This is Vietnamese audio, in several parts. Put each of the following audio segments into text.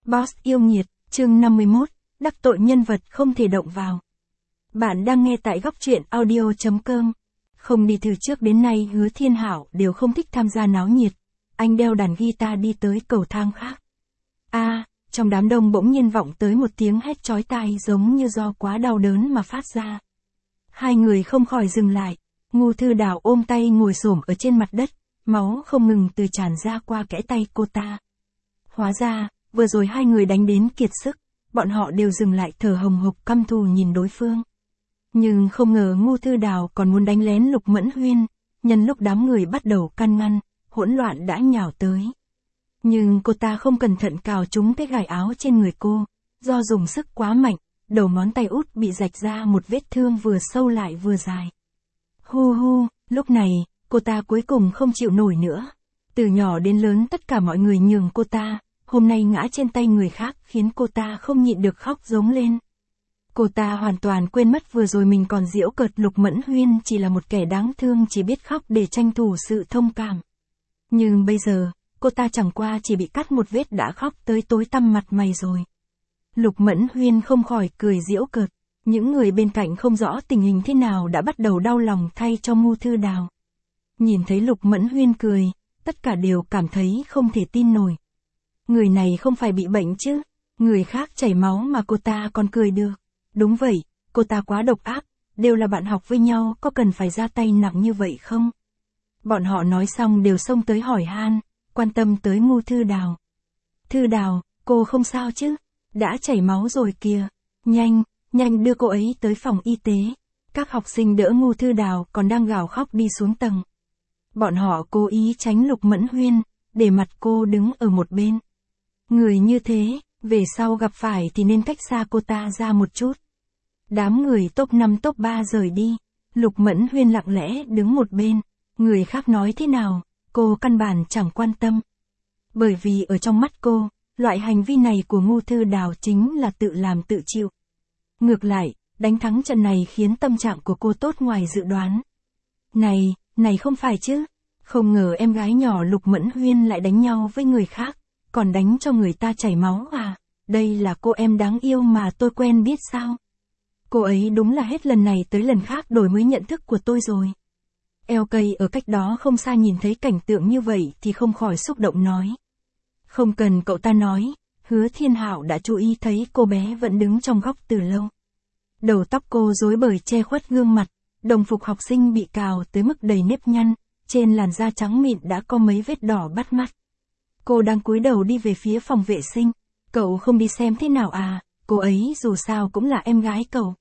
Boss yêu nghiệt, chương 51, đắc tội nhân vật không thể động vào. Bạn đang nghe tại góc truyện audio.com. Không đi từ trước đến nay Hứa Thiên Hảo đều không thích tham gia náo nhiệt. Anh đeo đàn guitar đi tới cầu thang khác. Trong đám đông bỗng nhiên vọng tới một tiếng hét chói tai giống như do quá đau đớn mà phát ra. Hai người không khỏi dừng lại. Ngô Thư Đào ôm tay ngồi xổm ở trên mặt đất, máu không ngừng từ tràn ra qua kẽ tay cô ta. Hóa ra, vừa rồi hai người đánh đến kiệt sức, bọn họ đều dừng lại thở hồng hộc căm thù nhìn đối phương. Nhưng không ngờ Ngô Thư Đào còn muốn đánh lén Lục Mẫn Huyên, nhân lúc đám người bắt đầu can ngăn, hỗn loạn đã nhào tới. Nhưng cô ta không cẩn thận cào trúng cái gài áo trên người cô, do dùng sức quá mạnh, đầu ngón tay út bị rạch ra một vết thương vừa sâu lại vừa dài. Lúc này, cô ta cuối cùng không chịu nổi nữa. Từ nhỏ đến lớn tất cả mọi người nhường cô ta, hôm nay ngã trên tay người khác khiến cô ta không nhịn được khóc giống lên. Cô ta hoàn toàn quên mất vừa rồi mình còn giễu cợt Lục Mẫn Huyên chỉ là một kẻ đáng thương chỉ biết khóc để tranh thủ sự thông cảm. Nhưng bây giờ, cô ta chẳng qua chỉ bị cắt một vết đã khóc tới tối tăm mặt mày rồi. Lục Mẫn Huyên không khỏi cười giễu cợt. Những người bên cạnh không rõ tình hình thế nào đã bắt đầu đau lòng thay cho Ngô Thư Đào. Nhìn thấy Lục Mẫn Huyên cười, tất cả đều cảm thấy không thể tin nổi. Người này không phải bị bệnh chứ, người khác chảy máu mà cô ta còn cười được. Đúng vậy, cô ta quá độc ác, đều là bạn học với nhau, có cần phải ra tay nặng như vậy không? Bọn họ nói xong đều xông tới hỏi han, quan tâm tới Ngô Thư Đào. Thư Đào, cô không sao chứ? Đã chảy máu rồi kìa, nhanh đưa cô ấy tới phòng y tế. Các học sinh đỡ Ngô Thư Đào còn đang gào khóc đi xuống tầng. Bọn họ cố ý tránh Lục Mẫn Huyên, để mặt cô đứng ở một bên. Người như thế, về sau gặp phải thì nên cách xa cô ta ra một chút. Đám người top 5 top 3 rời đi, Lục Mẫn Huyên lặng lẽ đứng một bên. Người khác nói thế nào, cô căn bản chẳng quan tâm. Bởi vì ở trong mắt cô, loại hành vi này của Ngô Thư Đào chính là tự làm tự chịu. Ngược lại, đánh thắng trận này khiến tâm trạng của cô tốt ngoài dự đoán. Này không phải chứ, không ngờ em gái nhỏ Lục Mẫn Huyên lại đánh nhau với người khác, còn đánh cho người ta chảy máu à, đây là cô em đáng yêu mà tôi quen biết sao? Cô ấy đúng là hết lần này tới lần khác đổi mới nhận thức của tôi rồi. LK ở cách đó không xa nhìn thấy cảnh tượng như vậy thì không khỏi xúc động nói. Không cần cậu ta nói, Hứa Thiên Hảo đã chú ý thấy cô bé vẫn đứng trong góc từ lâu. Đầu tóc cô rối bời che khuất gương mặt, đồng phục học sinh bị cào tới mức đầy nếp nhăn, trên làn da trắng mịn đã có mấy vết đỏ bắt mắt. Cô đang cúi đầu đi về phía phòng vệ sinh, cậu không đi xem thế nào à, cô ấy dù sao cũng là em gái cậu.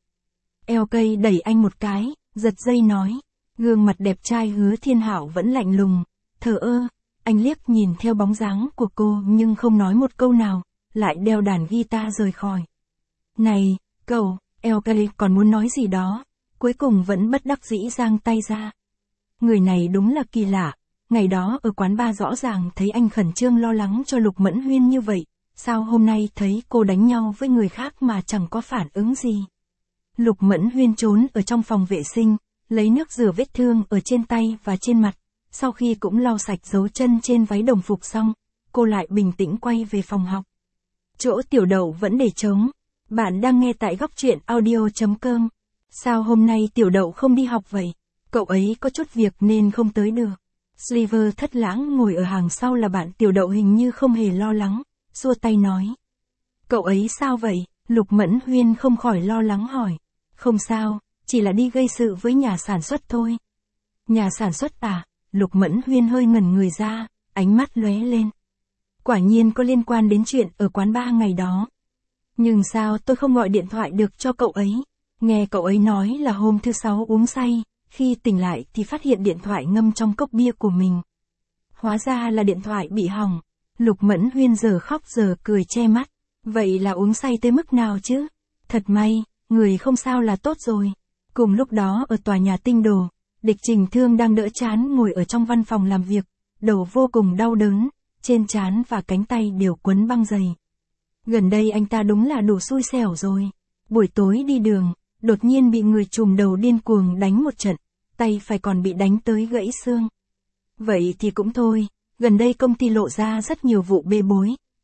LK đẩy anh một cái, giật dây nói, gương mặt đẹp trai Hứa Thiên Hảo vẫn lạnh lùng, thờ ơ. Anh liếc nhìn theo bóng dáng của cô nhưng không nói một câu nào, lại đeo đàn guitar rời khỏi. Này, cậu, LK còn muốn nói gì đó, cuối cùng vẫn bất đắc dĩ giang tay ra. Người này đúng là kỳ lạ, ngày đó ở quán bar rõ ràng thấy anh khẩn trương lo lắng cho Lục Mẫn Huyên như vậy, sao hôm nay thấy cô đánh nhau với người khác mà chẳng có phản ứng gì. Lục Mẫn Huyên trốn ở trong phòng vệ sinh, lấy nước rửa vết thương ở trên tay và trên mặt. Sau khi cũng lau sạch dấu chân trên váy đồng phục xong, cô lại bình tĩnh quay về phòng học. Chỗ Tiểu Đậu vẫn để trống. Bạn đang nghe tại góc truyện audio.com. Sao hôm nay Tiểu Đậu không đi học vậy? Cậu ấy có chút việc nên không tới được. Sliver thất lãng ngồi ở hàng sau là bạn Tiểu Đậu hình như không hề lo lắng, xua tay nói. Cậu ấy sao vậy? Lục Mẫn Huyên không khỏi lo lắng hỏi. Không sao, chỉ là đi gây sự với nhà sản xuất thôi. Nhà sản xuất à? Lục Mẫn Huyên hơi ngẩn người ra, ánh mắt lóe lên. Quả nhiên có liên quan đến chuyện ở quán bar ngày đó. Nhưng sao tôi không gọi điện thoại được cho cậu ấy? Nghe cậu ấy nói là hôm thứ Sáu uống say, khi tỉnh lại thì phát hiện điện thoại ngâm trong cốc bia của mình. Hóa ra là điện thoại bị hỏng. Lục Mẫn Huyên giờ khóc giờ cười che mắt. Vậy là uống say tới mức nào chứ? Thật may, người không sao là tốt rồi. Cùng lúc đó ở tòa nhà Tinh Đồ, Địch Trình Thương đang đỡ trán ngồi ở trong văn phòng làm việc, đầu vô cùng đau đớn, trên trán và cánh tay đều quấn băng dày. Gần đây anh ta đúng là đủ xui xẻo rồi. Buổi tối đi đường, đột nhiên bị người trùm đầu điên cuồng đánh một trận, tay phải còn bị đánh tới gãy xương. Vậy thì cũng thôi, gần đây công ty lộ ra rất nhiều vụ bê bối,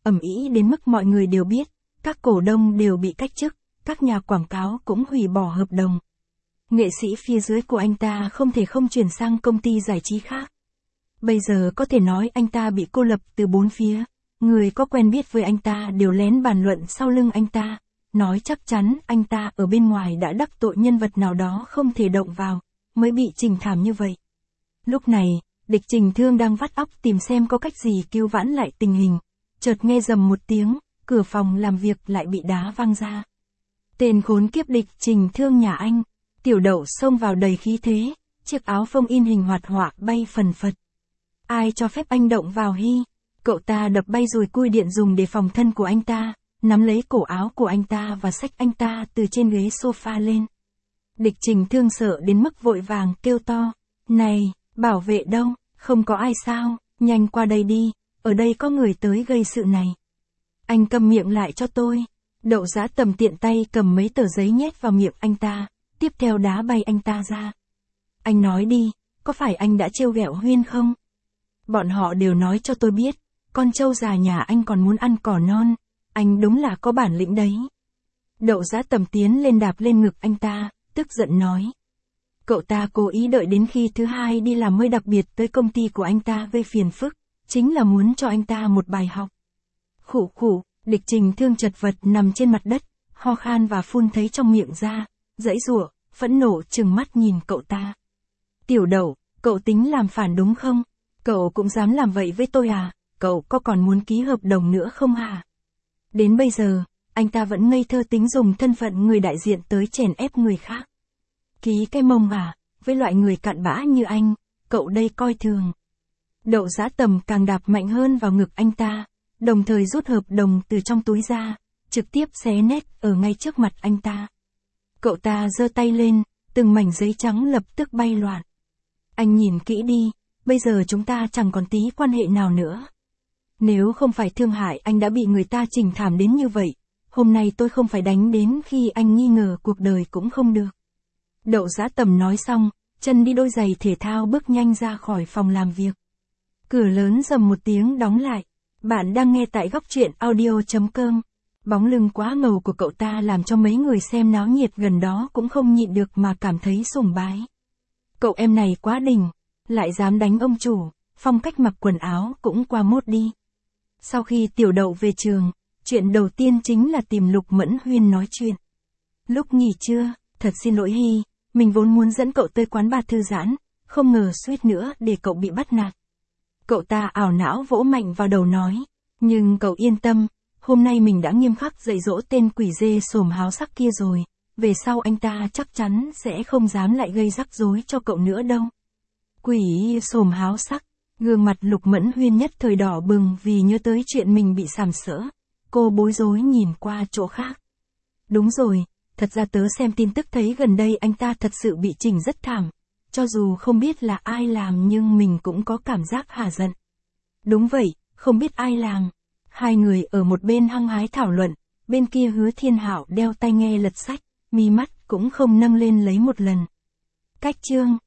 ầm ĩ đến mức mọi người đều biết, các cổ đông đều bị cách chức, các nhà quảng cáo cũng hủy bỏ hợp đồng. Nghệ sĩ phía dưới của anh ta không thể không chuyển sang công ty giải trí khác. Bây giờ có thể nói anh ta bị cô lập từ bốn phía, người có quen biết với anh ta đều lén bàn luận sau lưng anh ta, nói chắc chắn anh ta ở bên ngoài đã đắc tội nhân vật nào đó không thể động vào, mới bị Trình thảm như vậy. Lúc này, Địch Trình Thương đang vắt óc tìm xem có cách gì cứu vãn lại tình hình, chợt nghe rầm một tiếng, cửa phòng làm việc lại bị đá văng ra. Tên khốn kiếp Địch Trình Thương nhà anh, Tiểu Đậu xông vào đầy khí thế, chiếc áo phông in hình hoạt họa bay phần phật. Ai cho phép anh động vào hi? Cậu ta đập bay dùi cui điện dùng để phòng thân của anh ta, nắm lấy cổ áo của anh ta và xách anh ta từ trên ghế sofa lên. Địch Trình Thương sợ đến mức vội vàng kêu to, này, bảo vệ đâu, không có ai sao, nhanh qua đây đi, ở đây có người tới gây sự này. Anh câm miệng lại cho tôi. Đậu Giá Tầm tiện tay cầm mấy tờ giấy nhét vào miệng anh ta, tiếp theo đá bay anh ta ra. Anh nói đi, có phải anh đã trêu ghẹo Huyên không? Bọn họ đều nói cho tôi biết, con trâu già nhà anh còn muốn ăn cỏ non, anh đúng là có bản lĩnh đấy. Đậu Giá Tầm tiến lên đạp lên ngực anh ta, tức giận nói. Cậu ta cố ý đợi đến khi thứ hai đi làm mới đặc biệt tới công ty của anh ta gây phiền phức, chính là muốn cho anh ta một bài học. Khụ khụ, Địch Trình Thương chật vật nằm trên mặt đất, ho khan và phun thấy trong miệng ra, giãy giụa, phẫn nộ trừng mắt nhìn cậu ta. Tiểu Đậu, cậu tính làm phản đúng không? Cậu cũng dám làm vậy với tôi à? Cậu có còn muốn ký hợp đồng nữa không hả? Đến bây giờ, anh ta vẫn ngây thơ tính dùng thân phận người đại diện tới chèn ép người khác. Ký cái mông à, với loại người cặn bã như anh, cậu đây coi thường. Đậu Giá Tầm càng đạp mạnh hơn vào ngực anh ta, đồng thời rút hợp đồng từ trong túi ra, trực tiếp xé nét ở ngay trước mặt anh ta. Cậu ta giơ tay lên, từng mảnh giấy trắng lập tức bay loạn. Anh nhìn kỹ đi, bây giờ chúng ta chẳng còn tí quan hệ nào nữa. Nếu không phải thương hại anh đã bị người ta chỉnh thảm đến như vậy, hôm nay tôi không phải đánh đến khi anh nghi ngờ cuộc đời cũng không được. Đậu Giá Tầm nói xong, chân đi đôi giày thể thao bước nhanh ra khỏi phòng làm việc. Cửa lớn rầm một tiếng đóng lại. Bạn đang nghe tại góc truyện audio.com. Bóng lưng quá ngầu của cậu ta làm cho mấy người xem náo nhiệt gần đó cũng không nhịn được mà cảm thấy sùng bái. Cậu em này quá đỉnh, lại dám đánh ông chủ, phong cách mặc quần áo cũng qua mốt đi. Sau khi Tiểu Đậu về trường, chuyện đầu tiên chính là tìm Lục Mẫn Huyên nói chuyện. Lúc nghỉ trưa, thật xin lỗi Hy, mình vốn muốn dẫn cậu tới quán bar thư giãn, không ngờ suýt nữa để cậu bị bắt nạt. Cậu ta ảo não vỗ mạnh vào đầu nói, nhưng cậu yên tâm, hôm nay mình đã nghiêm khắc dạy dỗ tên quỷ dê xồm háo sắc kia rồi, về sau anh ta chắc chắn sẽ không dám lại gây rắc rối cho cậu nữa đâu. Quỷ xồm háo sắc, gương mặt Lục Mẫn Huyên nhất thời đỏ bừng vì nhớ tới chuyện mình bị sàm sỡ, cô bối rối nhìn qua chỗ khác. Đúng rồi, thật ra tớ xem tin tức thấy gần đây anh ta thật sự bị chỉnh rất thảm. Cho dù không biết là ai làm nhưng mình cũng có cảm giác hả giận. Đúng vậy, không biết ai làm. Hai người ở một bên hăng hái thảo luận, bên kia Hứa Thiên Hạo đeo tai nghe lật sách, mi mắt cũng không nâng lên lấy một lần. Cách chương